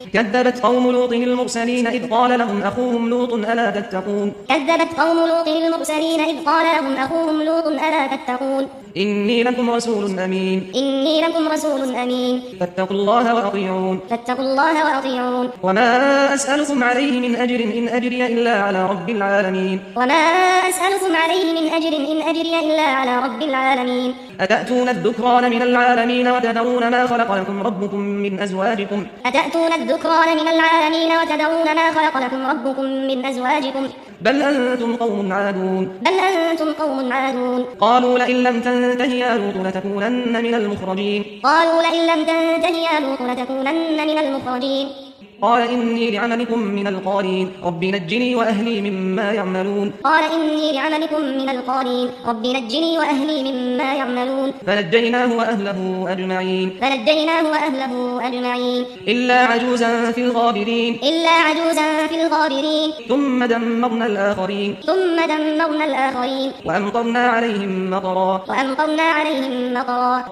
كذبت قوم لوط المرسلين إذ قال لهم أخوهم لوط ألا تتقون كذبت قوم لوط المرسلين إذ قال لهم أخوهم لوط ألا تتقون إني لكم رسول أمين إني لكم رسول أمين فاتقوا الله وأطيعون فاتقوا الله وأطيعون وما أسألكم عليه من أجر إن أجري إلا على رب العالمين وما أسألكم عليه من أجر إن أجري إلا على رب العالمين أتأتون الذكران من العالمين وتذرون ما خلق لكم ربكم من أزواجكم أتأتون الذكران من العالمين وتذرون ما خلق لكم ربكم من أزواجكم بل أنتم قوم عادون بل أنتم قوم عادون قالوا لئن لم تنته يا لوط لتكونن من المخرجين قالوا لئن لم تنته يا لوط لتكونن من المخرجين قال إني لعملكم من القالين رب نجني وأهلي مما يعملون قال إني لعملكم من القالين رب نجني وأهلي مما يعملون فنجيناه وأهله أجمعين فنجيناه وأهله أجمعين إلا عجوزا في الغابرين إلا عجوزا في الغابرين ثم دمرنا الآخرين ثم دمرنا الآخرين وأمطرنا عليهم مطرا وأمطرنا عليهم مطرا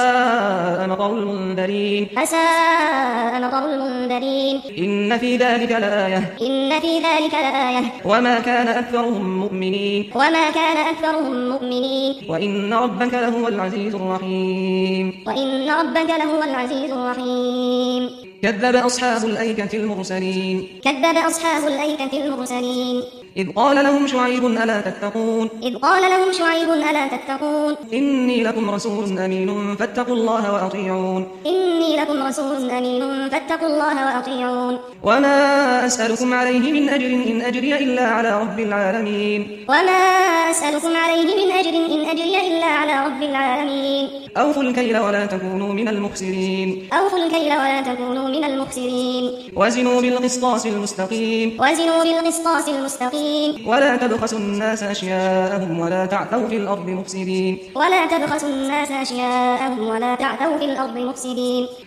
فساء مطر المنذرين فساء مطر المنذرين إن في ذلك لآية إن في ذلك لآية وما كان أكثرهم مؤمنين وما كان أكثرهم مؤمنين وإن ربك لهو العزيز الرحيم وإن ربك لهو العزيز الرحيم كذب أصحاب الأيكة المرسلين كذب أصحاب الأيكة المرسلين إذ قال لهم شعيب ألا تتقون إذ قال لهم شعيب ألا تتقون إني لكم رسول أمين فاتقوا الله وأطيعون إني لكم رسول أمين فاتقوا الله وأطيعون وما أسألكم عليه من أجر إن أجري إلا على رب العالمين وما أسألكم عليه من أجر إن أجري إلا على رب العالمين أوفوا الكيل ولا تكونوا من المخسرين أوفوا الكيل ولا تكونوا من المخسرين وزنوا بالقسطاس المستقيم وزنوا بالقسطاس المستقيم ولا تبخسوا الناس أشياءهم ولا تعثوا في الأرض مفسدين ولا تبخسوا الناس أشياءهم ولا تعثوا في الأرض مفسدين